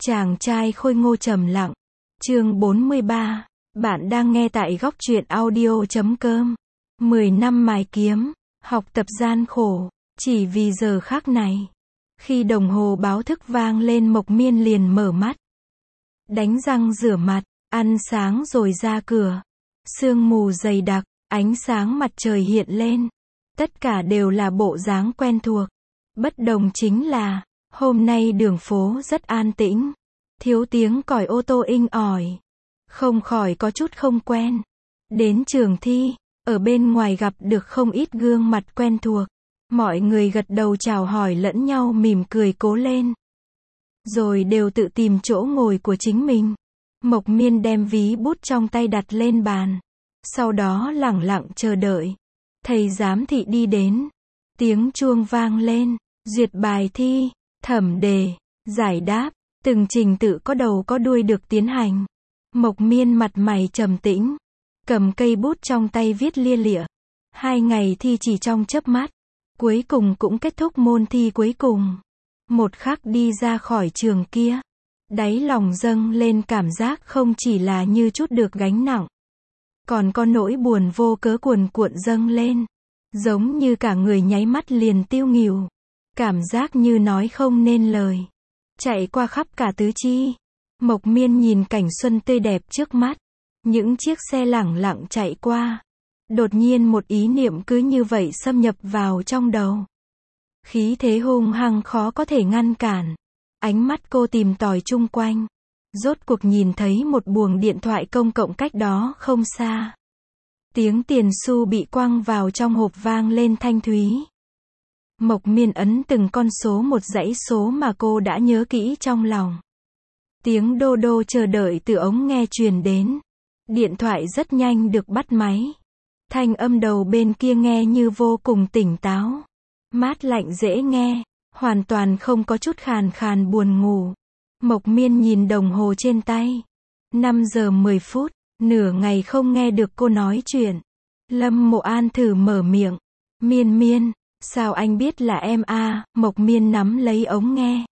Chàng trai khôi ngô trầm lặng. Chương 43. Bạn đang nghe tại góc truyện audio.com. 10 năm mài kiếm, học tập gian khổ, chỉ vì giờ khắc này. Khi đồng hồ báo thức vang lên, Mộc Miên liền mở mắt. Đánh răng rửa mặt, ăn sáng rồi ra cửa. Sương mù dày đặc, ánh sáng mặt trời hiện lên. Tất cả đều là bộ dáng quen thuộc. Bất đồng chính là, hôm nay đường phố rất an tĩnh. Thiếu tiếng còi ô tô inh ỏi. Không khỏi có chút không quen. Đến trường thi, ở bên ngoài gặp được không ít gương mặt quen thuộc. Mọi người gật đầu chào hỏi lẫn nhau, mỉm cười cố lên. Rồi đều tự tìm chỗ ngồi của chính mình. Mộc Miên đem ví bút trong tay đặt lên bàn. Sau đó lẳng lặng chờ đợi. Thầy giám thị đi đến. Tiếng chuông vang lên. Duyệt bài thi, thẩm đề, giải đáp. Từng trình tự có đầu có đuôi được tiến hành. Mộc Miên mặt mày trầm tĩnh. Cầm cây bút trong tay viết lia lịa. 2 ngày thi chỉ trong chớp mắt. Cuối cùng cũng kết thúc môn thi cuối cùng. Một khắc đi ra khỏi trường kia. Đáy lòng dâng lên cảm giác không chỉ là như chút được gánh nặng. Còn có nỗi buồn vô cớ cuồn cuộn dâng lên. Giống như cả người nháy mắt liền tiêu nghỉu. Cảm giác như nói không nên lời. Chạy qua khắp cả tứ chi. Mộc Miên nhìn cảnh xuân tươi đẹp trước mắt. Những chiếc xe lẳng lặng chạy qua. Đột nhiên một ý niệm cứ như vậy xâm nhập vào trong đầu. Khí thế hung hăng khó có thể ngăn cản. Ánh mắt cô tìm tòi chung quanh. Rốt cuộc nhìn thấy một buồng điện thoại công cộng cách đó không xa. Tiếng tiền xu bị quăng vào trong hộp vang lên thanh thúy. Mộc Miên ấn từng con số, một dãy số mà cô đã nhớ kỹ trong lòng. Tiếng đô đô chờ đợi từ ống nghe truyền đến. Điện thoại rất nhanh được bắt máy. Thanh âm đầu bên kia nghe như vô cùng tỉnh táo. Mát lạnh dễ nghe. Hoàn toàn không có chút khàn khàn buồn ngủ. Mộc Miên nhìn đồng hồ trên tay. 5 giờ 10 phút. Nửa ngày không nghe được cô nói chuyện. Lâm Mộ An thử mở miệng. Miên Miên, sao anh biết là em à? Mộc Miên nắm lấy ống nghe.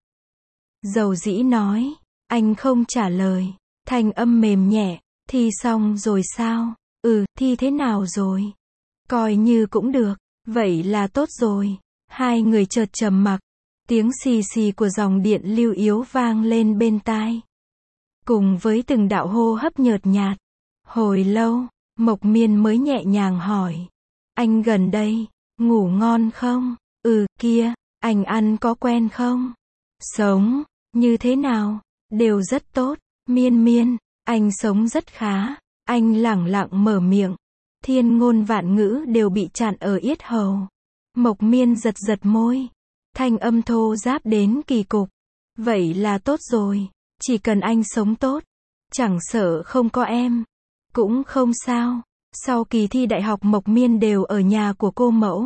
Dầu dĩ nói. Anh không trả lời. Thanh âm mềm nhẹ. Thi xong rồi sao? Thi thế nào rồi? Coi như cũng được. Vậy là tốt rồi. Hai người chợt trầm mặc. Tiếng xì xì của dòng điện lưu yếu vang lên bên tai. Cùng với từng đạo hô hấp nhợt nhạt. Hồi lâu, Mộc Miên mới nhẹ nhàng hỏi. Anh gần đây, ngủ ngon không? Kia, anh ăn có quen không? Sống, như thế nào? Đều rất tốt. Miên Miên, anh sống rất khá. Anh lẳng lặng mở miệng. Thiên ngôn vạn ngữ đều bị chặn ở yết hầu. Mộc Miên giật giật môi. Thanh âm thô ráp đến kỳ cục. Vậy là tốt rồi. Chỉ cần anh sống tốt. Chẳng sợ không có em. Cũng không sao. Sau kỳ thi đại học Mộc Miên đều ở nhà của cô mẫu.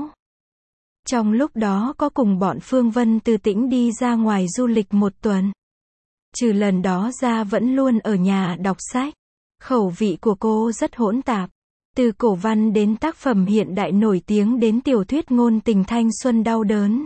Trong lúc đó có cùng bọn Phương Vân từ tỉnh đi ra ngoài du lịch 1 tuần. Trừ lần đó ra vẫn luôn ở nhà đọc sách. Khẩu vị của cô rất hỗn tạp. Từ cổ văn đến tác phẩm hiện đại nổi tiếng đến tiểu thuyết ngôn tình thanh xuân đau đớn.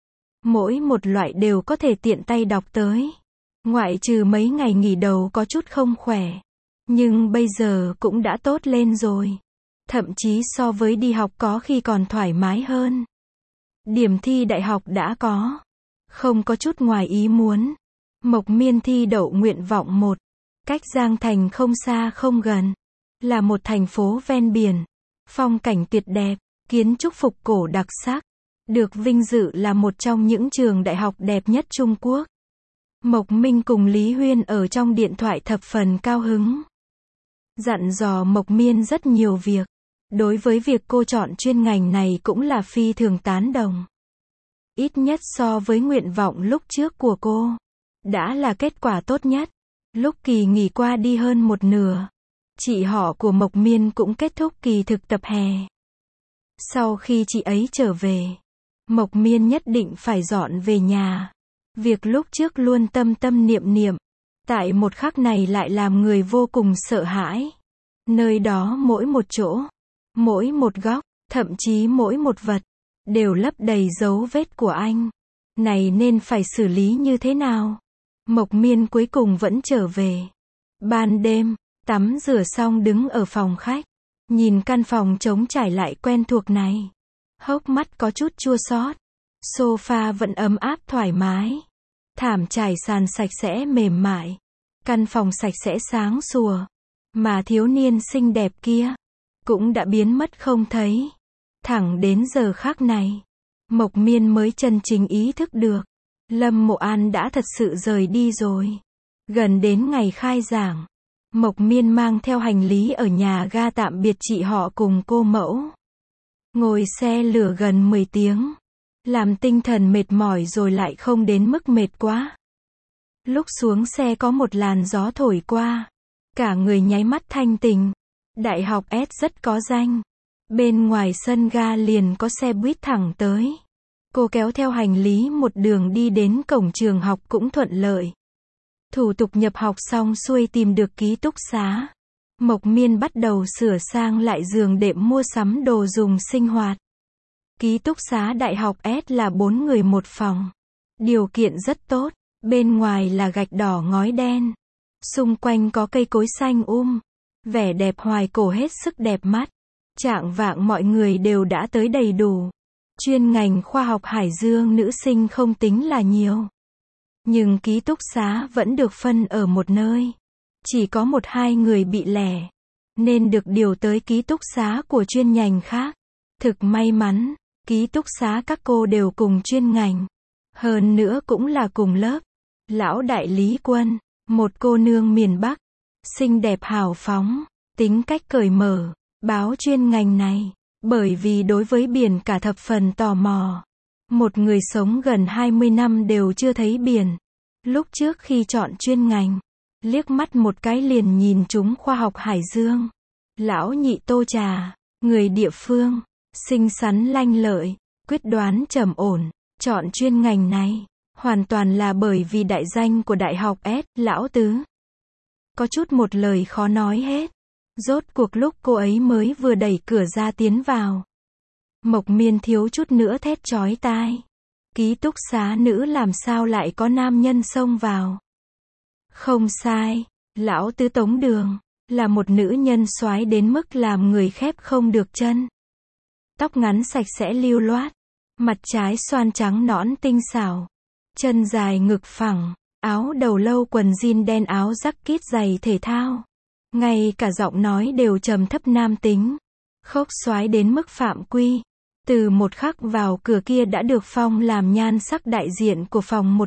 Mỗi một loại đều có thể tiện tay đọc tới. Ngoại trừ mấy ngày nghỉ đầu có chút không khỏe. Nhưng bây giờ cũng đã tốt lên rồi. Thậm chí so với đi học có khi còn thoải mái hơn. Điểm thi đại học đã có. Không có chút ngoài ý muốn. Mộc Miên thi đậu nguyện vọng 1. Cách Giang Thành không xa không gần. Là một thành phố ven biển. Phong cảnh tuyệt đẹp. Kiến trúc phục cổ đặc sắc. Được vinh dự là một trong những trường đại học đẹp nhất Trung Quốc. Mộc Minh cùng Lý Huyên ở trong điện thoại thập phần cao hứng. Dặn dò Mộc Miên rất nhiều việc. Đối với việc cô chọn chuyên ngành này cũng là phi thường tán đồng. Ít nhất so với nguyện vọng lúc trước của cô. Đã là kết quả tốt nhất. Lúc kỳ nghỉ qua đi hơn 1/2. Chị họ của Mộc Miên cũng kết thúc kỳ thực tập hè. Sau khi chị ấy trở về, Mộc Miên nhất định phải dọn về nhà. Việc lúc trước luôn tâm tâm niệm niệm. Tại một khắc này lại làm người vô cùng sợ hãi. Nơi đó mỗi một chỗ, mỗi một góc, thậm chí mỗi một vật, đều lấp đầy dấu vết của anh. Này nên phải xử lý như thế nào? Mộc Miên cuối cùng vẫn trở về. Ban đêm, tắm rửa xong đứng ở phòng khách. Nhìn căn phòng trống trải lại quen thuộc này. Hốc mắt có chút chua xót. Sofa vẫn ấm áp thoải mái. Thảm trải sàn sạch sẽ mềm mại. Căn phòng sạch sẽ sáng sủa. Mà thiếu niên xinh đẹp kia cũng đã biến mất không thấy. Thẳng đến giờ khắc này, Mộc Miên mới chân chính ý thức được. Lâm Mộ An đã thật sự rời đi rồi. Gần đến ngày khai giảng, Mộc Miên mang theo hành lý ở nhà ga tạm biệt chị họ cùng cô mẫu. Ngồi xe lửa gần 10 tiếng. Làm tinh thần mệt mỏi rồi lại không đến mức mệt quá. Lúc xuống xe có một làn gió thổi qua. Cả người nháy mắt thanh tỉnh. Đại học S rất có danh. Bên ngoài sân ga liền có xe buýt thẳng tới. Cô kéo theo hành lý một đường đi đến cổng trường học cũng thuận lợi. Thủ tục nhập học xong xuôi tìm được ký túc xá. Mộc Miên bắt đầu sửa sang lại giường đệm mua sắm đồ dùng sinh hoạt. Ký túc xá đại học S là 4 người một phòng. Điều kiện rất tốt. Bên ngoài là gạch đỏ ngói đen. Xung quanh có cây cối xanh vẻ đẹp hoài cổ hết sức đẹp mắt. Chạng vạng mọi người đều đã tới đầy đủ. Chuyên ngành khoa học Hải Dương nữ sinh không tính là nhiều. Nhưng ký túc xá vẫn được phân ở một nơi. Chỉ có 1-2 người bị lẻ. Nên được điều tới ký túc xá của chuyên ngành khác. Thực may mắn, ký túc xá các cô đều cùng chuyên ngành. Hơn nữa cũng là cùng lớp. Lão đại Lý Quân, một cô nương miền Bắc. Xinh đẹp hào phóng, tính cách cởi mở, báo chuyên ngành này. Bởi vì đối với biển cả thập phần tò mò. Một người sống gần 20 năm đều chưa thấy biển. Lúc trước khi chọn chuyên ngành, liếc mắt một cái liền nhìn trúng khoa học Hải Dương. Lão nhị Tô Trà, người địa phương, xinh xắn lanh lợi, quyết đoán trầm ổn, chọn chuyên ngành này, hoàn toàn là bởi vì đại danh của đại học S, Lão Tứ. Có chút một lời khó nói hết. Rốt cuộc lúc cô ấy mới vừa đẩy cửa ra tiến vào. Mộc Miên thiếu chút nữa thét chói tai. Ký túc xá nữ làm sao lại có nam nhân xông vào. Không sai, Lão Tứ Tống Đường, là một nữ nhân soái đến mức làm người khép không được chân. Tóc ngắn sạch sẽ lưu loát, mặt trái xoan trắng nõn tinh xảo, chân dài ngực phẳng, áo đầu lâu quần jean đen áo jacket giày thể thao. Ngay cả giọng nói đều trầm thấp nam tính. Khốc soái đến mức phạm quy. Từ một khắc vào cửa kia đã được phong làm nhan sắc đại diện của phòng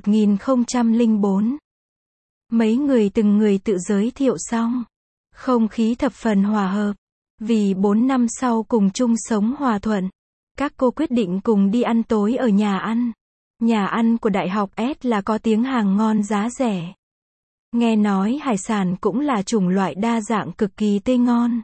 1004. Mấy người từng người tự giới thiệu xong. Không khí thập phần hòa hợp. Vì 4 năm sau cùng chung sống hòa thuận. Các cô quyết định cùng đi ăn tối ở nhà ăn. Nhà ăn của đại học S là có tiếng hàng ngon giá rẻ. Nghe nói hải sản cũng là chủng loại đa dạng cực kỳ tươi ngon.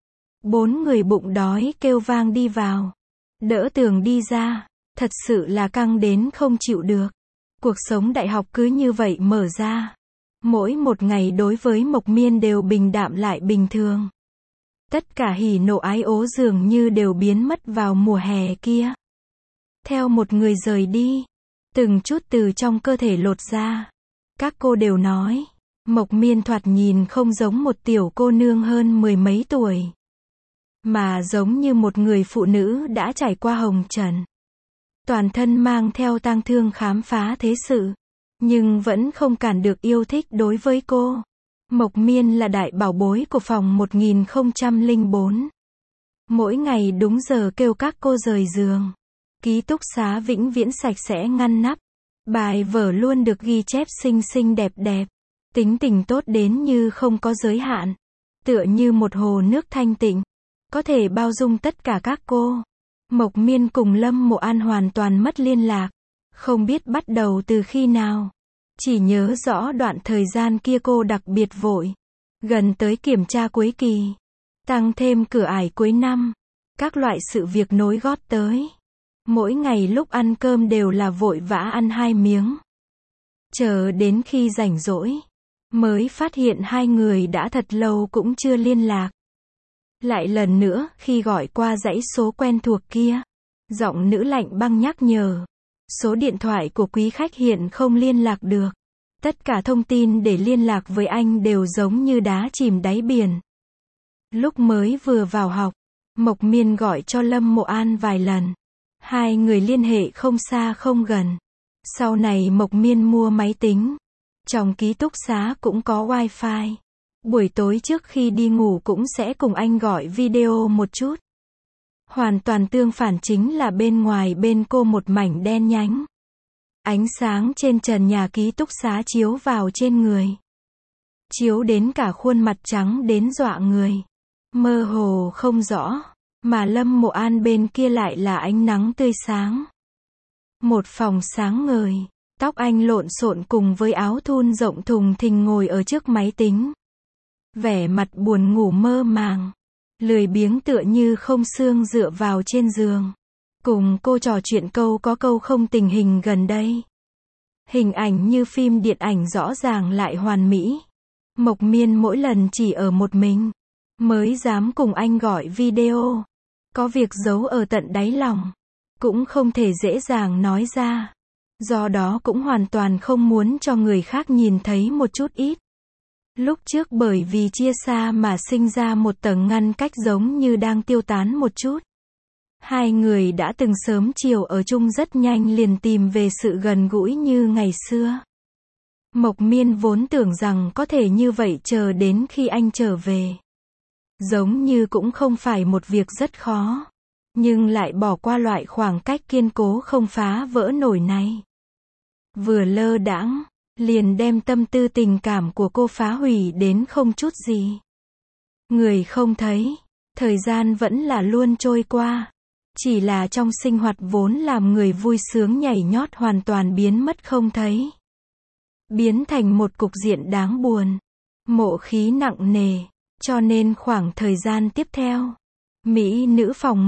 4 người bụng đói kêu vang đi vào. Đỡ tường đi ra. Thật sự là căng đến không chịu được. Cuộc sống đại học cứ như vậy mở ra. Mỗi một ngày đối với Mộc Miên đều bình đạm lại bình thường. Tất cả hỉ nộ ái ố dường như đều biến mất vào mùa hè kia. Theo một người rời đi. Từng chút từ trong cơ thể lột ra. Các cô đều nói, Mộc Miên thoạt nhìn không giống một tiểu cô nương hơn 10 mấy tuổi. Mà giống như một người phụ nữ đã trải qua hồng trần. Toàn thân mang theo tang thương khám phá thế sự. Nhưng vẫn không cản được yêu thích đối với cô. Mộc Miên là đại bảo bối của phòng 1004. Mỗi ngày đúng giờ kêu các cô rời giường. Ký túc xá vĩnh viễn sạch sẽ ngăn nắp. Bài vở luôn được ghi chép xinh xinh đẹp đẹp. Tính tình tốt đến như không có giới hạn. Tựa như một hồ nước thanh tịnh. Có thể bao dung tất cả các cô. Mộc Miên cùng Lâm Mộ An hoàn toàn mất liên lạc. Không biết bắt đầu từ khi nào. Chỉ nhớ rõ đoạn thời gian kia cô đặc biệt vội. Gần tới kiểm tra cuối kỳ. Tăng thêm cửa ải cuối năm. Các loại sự việc nối gót tới. Mỗi ngày lúc ăn cơm đều là vội vã ăn 2 miếng. Chờ đến khi rảnh rỗi. Mới phát hiện hai người đã thật lâu cũng chưa liên lạc. Lại lần nữa, khi gọi qua dãy số quen thuộc kia. Giọng nữ lạnh băng nhắc nhở. Số điện thoại của quý khách hiện không liên lạc được. Tất cả thông tin để liên lạc với anh đều giống như đá chìm đáy biển. Lúc mới vừa vào học, Mộc Miên gọi cho Lâm Mộ An vài lần. Hai người liên hệ không xa không gần. Sau này Mộc Miên mua máy tính. Trong ký túc xá cũng có wifi. Buổi tối trước khi đi ngủ cũng sẽ cùng anh gọi video một chút. Hoàn toàn tương phản chính là bên ngoài bên cô một mảnh đen nhánh. Ánh sáng trên trần nhà ký túc xá chiếu vào trên người. Chiếu đến cả khuôn mặt trắng đến dọa người. Mơ hồ không rõ. Mà Lâm Mộ An bên kia lại là ánh nắng tươi sáng. Một phòng sáng ngời. Tóc anh lộn xộn cùng với áo thun rộng thùng thình ngồi ở trước máy tính. Vẻ mặt buồn ngủ mơ màng. Lười biếng tựa như không xương dựa vào trên giường. Cùng cô trò chuyện câu có câu không tình hình gần đây. Hình ảnh như phim điện ảnh rõ ràng lại hoàn mỹ. Mộc Miên mỗi lần chỉ ở một mình. Mới dám cùng anh gọi video. Có việc giấu ở tận đáy lòng. Cũng không thể dễ dàng nói ra. Do đó cũng hoàn toàn không muốn cho người khác nhìn thấy một chút ít. Lúc trước bởi vì chia xa mà sinh ra một tầng ngăn cách giống như đang tiêu tán một chút. Hai người đã từng sớm chiều ở chung rất nhanh liền tìm về sự gần gũi như ngày xưa. Mộc Miên vốn tưởng rằng có thể như vậy chờ đến khi anh trở về. Giống như cũng không phải một việc rất khó. Nhưng lại bỏ qua loại khoảng cách kiên cố không phá vỡ nổi này. Vừa lơ đãng, liền đem tâm tư tình cảm của cô phá hủy đến không chút gì. Người không thấy, thời gian vẫn là luôn trôi qua. Chỉ là trong sinh hoạt vốn làm người vui sướng nhảy nhót hoàn toàn biến mất không thấy. Biến thành một cục diện đáng buồn. Mộ khí nặng nề. Cho nên khoảng thời gian tiếp theo, Mỹ nữ phòng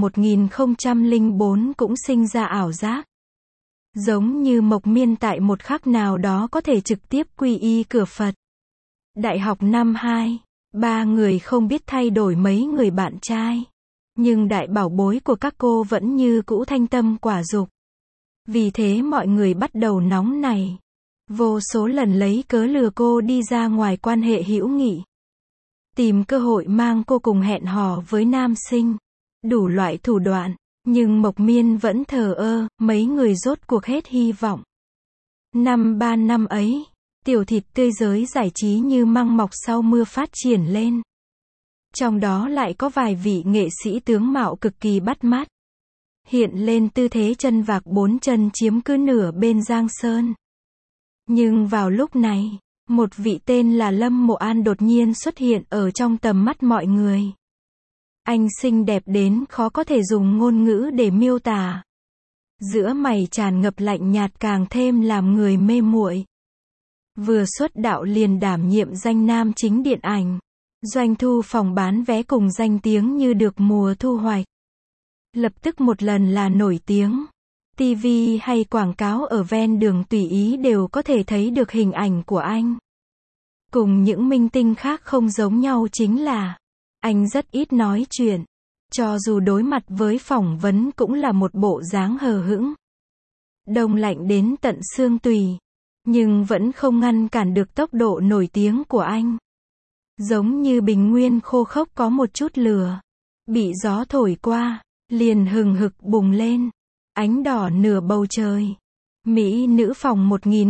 1004 cũng sinh ra ảo giác. Giống như Mộc Miên tại một khắc nào đó có thể trực tiếp quy y cửa Phật. Đại học năm 2, ba người không biết thay đổi mấy người bạn trai. Nhưng đại bảo bối của các cô vẫn như cũ thanh tâm quả dục. Vì thế mọi người bắt đầu nóng nảy. Vô số lần lấy cớ lừa cô đi ra ngoài quan hệ hữu nghị. Tìm cơ hội mang cô cùng hẹn hò với nam sinh. Đủ loại thủ đoạn. Nhưng Mộc Miên vẫn thờ ơ, mấy người rốt cuộc hết hy vọng. Năm 3 năm ấy, tiểu thịt tươi giới giải trí như măng mọc sau mưa phát triển lên. Trong đó lại có vài vị nghệ sĩ tướng mạo cực kỳ bắt mắt. Hiện lên tư thế chân vạc 4 chân chiếm cứ nửa bên giang sơn. Nhưng vào lúc này, một vị tên là Lâm Mộ An đột nhiên xuất hiện ở trong tầm mắt mọi người. Anh xinh đẹp đến khó có thể dùng ngôn ngữ để miêu tả. Giữa mày tràn ngập lạnh nhạt càng thêm làm người mê muội. Vừa xuất đạo liền đảm nhiệm danh nam chính điện ảnh. Doanh thu phòng bán vé cùng danh tiếng như được mùa thu hoạch. Lập tức một lần là nổi tiếng. TV hay quảng cáo ở ven đường tùy ý đều có thể thấy được hình ảnh của anh. Cùng những minh tinh khác không giống nhau chính là anh rất ít nói chuyện. Cho dù đối mặt với phỏng vấn cũng là một bộ dáng hờ hững. Đông lạnh đến tận xương tủy. Nhưng vẫn không ngăn cản được tốc độ nổi tiếng của anh. Giống như bình nguyên khô khốc có một chút lửa. Bị gió thổi qua, liền hừng hực bùng lên. Ánh đỏ nửa bầu trời. Mỹ nữ phòng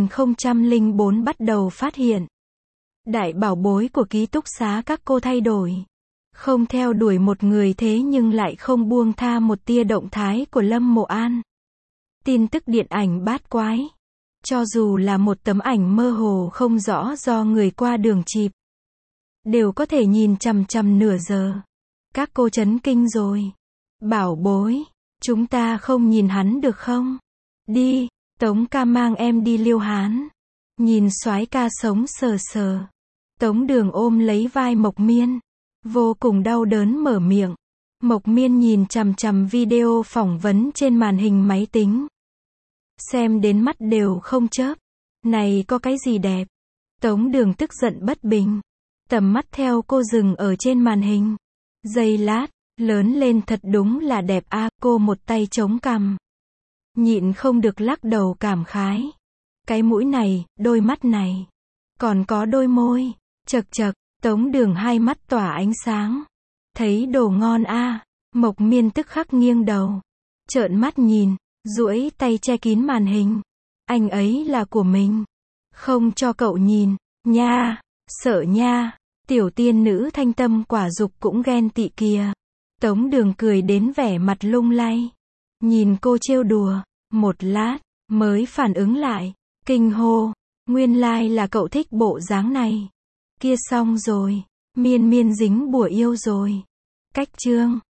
1004 bắt đầu phát hiện. Đại bảo bối của ký túc xá các cô thay đổi. Không theo đuổi một người thế nhưng lại không buông tha một tia động thái của Lâm Mộ An. Tin tức điện ảnh bát quái. Cho dù là một tấm ảnh mơ hồ không rõ do người qua đường chụp, đều có thể nhìn chằm chằm nửa giờ. Các cô chấn kinh rồi. Bảo bối, chúng ta không nhìn hắn được không? Đi, Tống ca mang em đi Liêu Hán. Nhìn soái ca sống sờ sờ. Tống Đường ôm lấy vai Mộc Miên. Vô cùng đau đớn mở miệng. Mộc Miên nhìn chằm chằm video phỏng vấn trên màn hình máy tính. Xem đến mắt đều không chớp. Này có cái gì đẹp? Tống Đường tức giận bất bình. Tầm mắt theo cô dừng ở trên màn hình. Giây lát, lớn lên thật đúng là đẹp a. Cô một tay chống cằm. Nhịn không được lắc đầu cảm khái. Cái mũi này, đôi mắt này. Còn có đôi môi. Chật chật, Tống Đường hai mắt tỏa ánh sáng. Thấy đồ ngon a. Mộc Miên tức khắc nghiêng đầu. Trợn mắt nhìn, duỗi tay che kín màn hình. Anh ấy là của mình. Không cho cậu nhìn, nha, sợ nha. Tiểu tiên nữ Thanh Tâm Quả Dục cũng ghen tị kìa. Tống Đường cười đến vẻ mặt lung lay. Nhìn cô trêu đùa, một lát, mới phản ứng lại. Kinh hô, nguyên lai là cậu thích bộ dáng này. Kia xong rồi, Miên Miên dính bùa yêu rồi. Cách chương